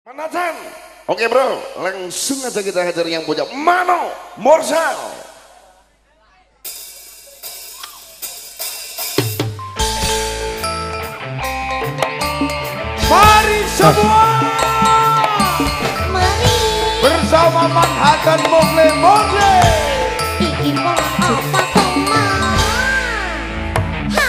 Manatan. Oke bro, langsung aja kita hajar yang punya Mano Morsal. Mari semua. Mari bersama Manhattan Mogle. iki mau apa teman? Ha.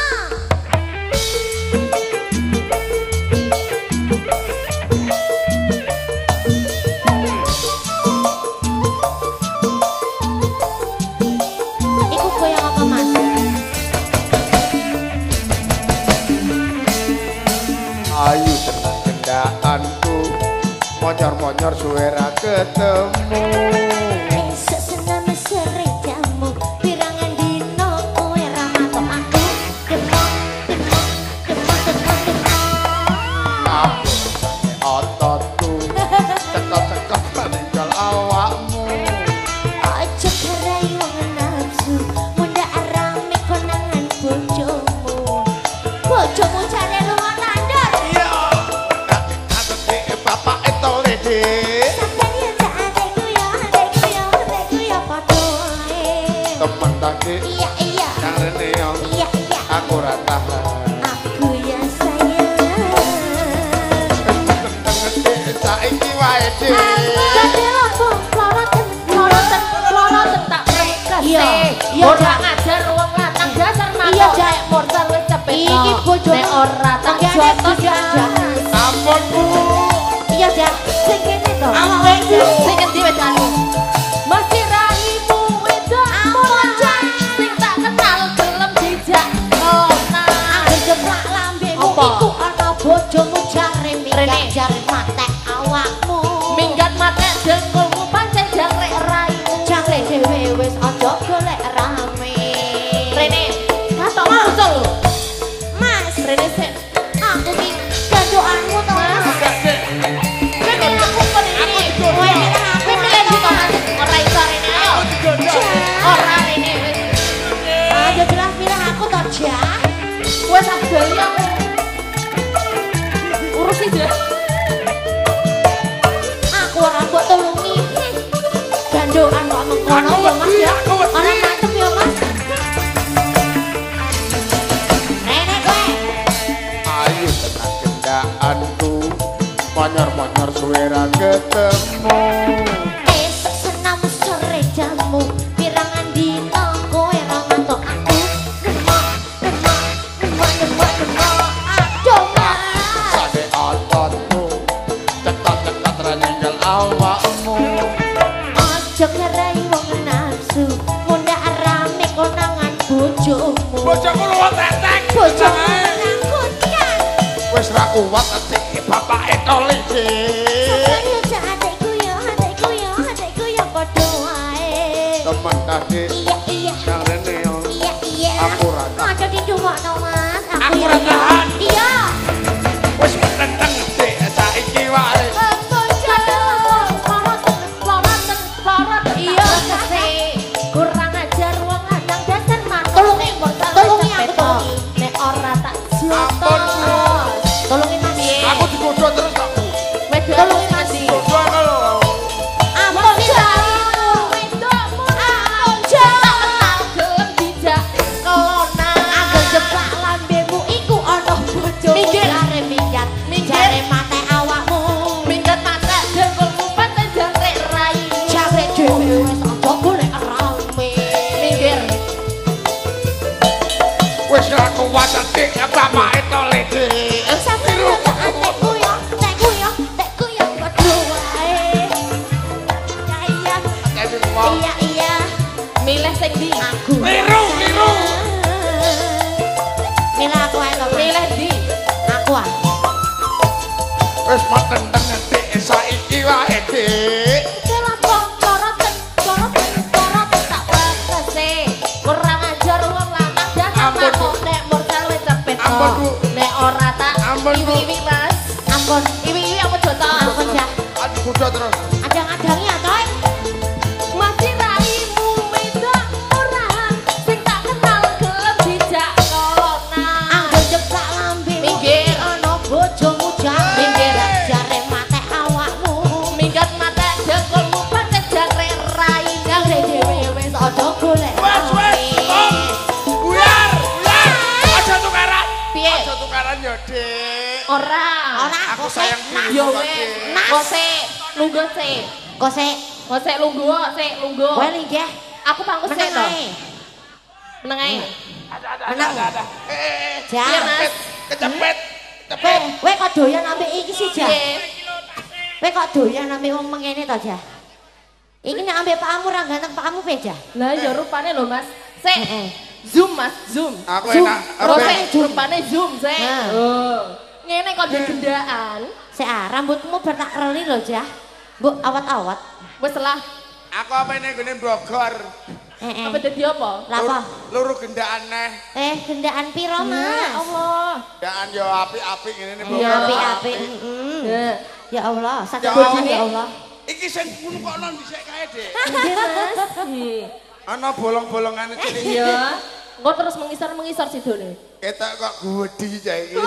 Iku goyang apa mas? Ayu tenang kendaanku, monyor-monyor suara ketemu. Esok senam sore jamu, pirangan dino kowe ra matok aku. Aku sange ototku, cekot-cekot meninggal awakmu. Aja kerai wong nafsu, munda arame konangan bojomu. Bojomu jare lunga tandar. Iya, ngerti bapak itu lede. Sampeyan ya jak adekku ya padha ae. Temen tadi, Iya iya. yang rene yang Iya iya. aku ratahan. Aku ya sayang. Ngerti saiki wae de. Ora ngajar wong lanang dasar Iya, manuk Jak. nek morsal wis cepet. Iki bojomu. Nek ora tak Pakaiane jotos ya. bojomu. Ampun bu. Iya jak, sing kene to. Ampun sing endi wedane? Masih raimu wedok moncang sing tak kenal gelem dijak nona. Angger jeplak lambemu Apa? iku ana bojomu jare Rene. minggat jare matek awakmu. Minggat matek dengkulmu pancen jangrek raimu. Jare dhewe wis aja golek rame. Rene, katok muncul. Mas, Rene sik. aku ki gandokanmu to Mas. Rene aku kon ini. Kowe milih aku. Kowe milih di Mas. Ora iso Rene ayo. Ora Rene wis. Ayo jelas milih aku to Jak. Wes abdali aku. Urusi dia. Aku ora mbok tulungi. Gandokan kok mengkono ya Mas ya. Ora matem ya Mas. Rene kowe. Ayu tenang kendaanku, monyor-monyor suara ketemu. Esok senam sore jamu, pirangan dino kowe ra matok aku. Demok. Aduh Mas. Sade ototmu, cekot-cekot meninggal awakmu. Aja kerai wong nafsu, munda rame konangan bojomu. Bojoku luwih tetek. Bojomu menakutkan. Wis ra kuat ati bapak itu lede. Sampeyan ya adekku ya padha wae. Temen tadi, Iya iya. yang rene yang Iya iya. aku ratahan. Aja didungokno Mas. Aku ya ra tahan. Iya. Wis meneng dek saiki wae. Iya. Kurang ajar wong lanang dasar manuk. Tolongi, Nek morsal tolongi wis aku, cepet. tolongi. Nek ora tak Ampun, Bu. jotos. Tolongin Mas. Aku digodho terus tak Bu. Wedok Tolongin, Mas. Mas. Godho aku lho. Ampun Jarimu wedokmu Ampun tak kenal gelem dijak kelona. Angger jeplak lambemu iku ana bojomu Minggir. jare minggat. Minggir. Jare mate awakmu. Minggat matek dengkulmu pancen jangrek raimu. Jare dhewe wis aja golek rame. Minggir. Wis ra kuat ati bapak itu lede. Sampeyan yo adekku ya padha wae. Ya iya. Jadi wong Iya. Milih sing ndi? Aku. Liru. Mila aku ae to. Milih ndi? Aku ah. wis meteng dek saiki wae dek. Kurang ajar wong lanang dasar Ampun, Bu. manuk nek morsal wis cepet. Ampun, Bu. Nek ora tak Ampun, Bu. iwi-iwi Mas. Ampun. Iwi-iwi aku jotos. Ampun ya. Aduh godho terus. Adang-adangi ya toy. Masih raimu wedok murah sing tak kenal gelem dijak kolona. Angger jeplak lambemu Minggir. ana bojomu jare. Minggir. Jare mate Yo weh, kose, lungguh sik. Kose lungguh, sik lungguh. Kowe linggih. Aku pangku sik to. Meneng ae. Meneng. Iya, Jan. Mas. Kecepet. Kowe kok doyan ambek iki sih, Jan? Piye? Kowe kok doyan ambek wong mengene to, Jan? Iki nek ambek pakmu ra ganteng pakmu beda. Lah ya rupane lho Mas. Sik. Heeh. Zoom Mas, zoom. Aku Zoom. enak. Rose rupane zoom sik. Nah. Oh. Ngene kok duwe gendaan. Sik rambutmu bar tak reli lho, Jah. Mbok awat-awat. Wis lah. Aku apa ini gini Bogor. Heeh. Apa dadi apa? Lah apa? Luru gendaan neh. Gendaan piro, Ya Mas? Allah. Gendaan yo api-api gini nih Ya Bogor. apik-apik. Ya. Ya Allah, Ya sakit Allah. ya Allah. Iki sing pun kok non dhisik kae, Dik. Nggih Mas. Nggih. Ana bolong-bolongan cilik. Iya. Engko terus mengisor-mengisor sidone. Ketok kok gudi cah iki.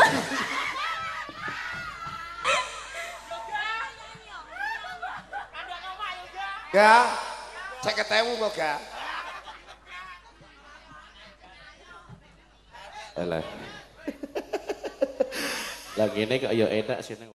Ya, 50.000 kok, Ga. Alah. Lah ngene kok ya enak sih.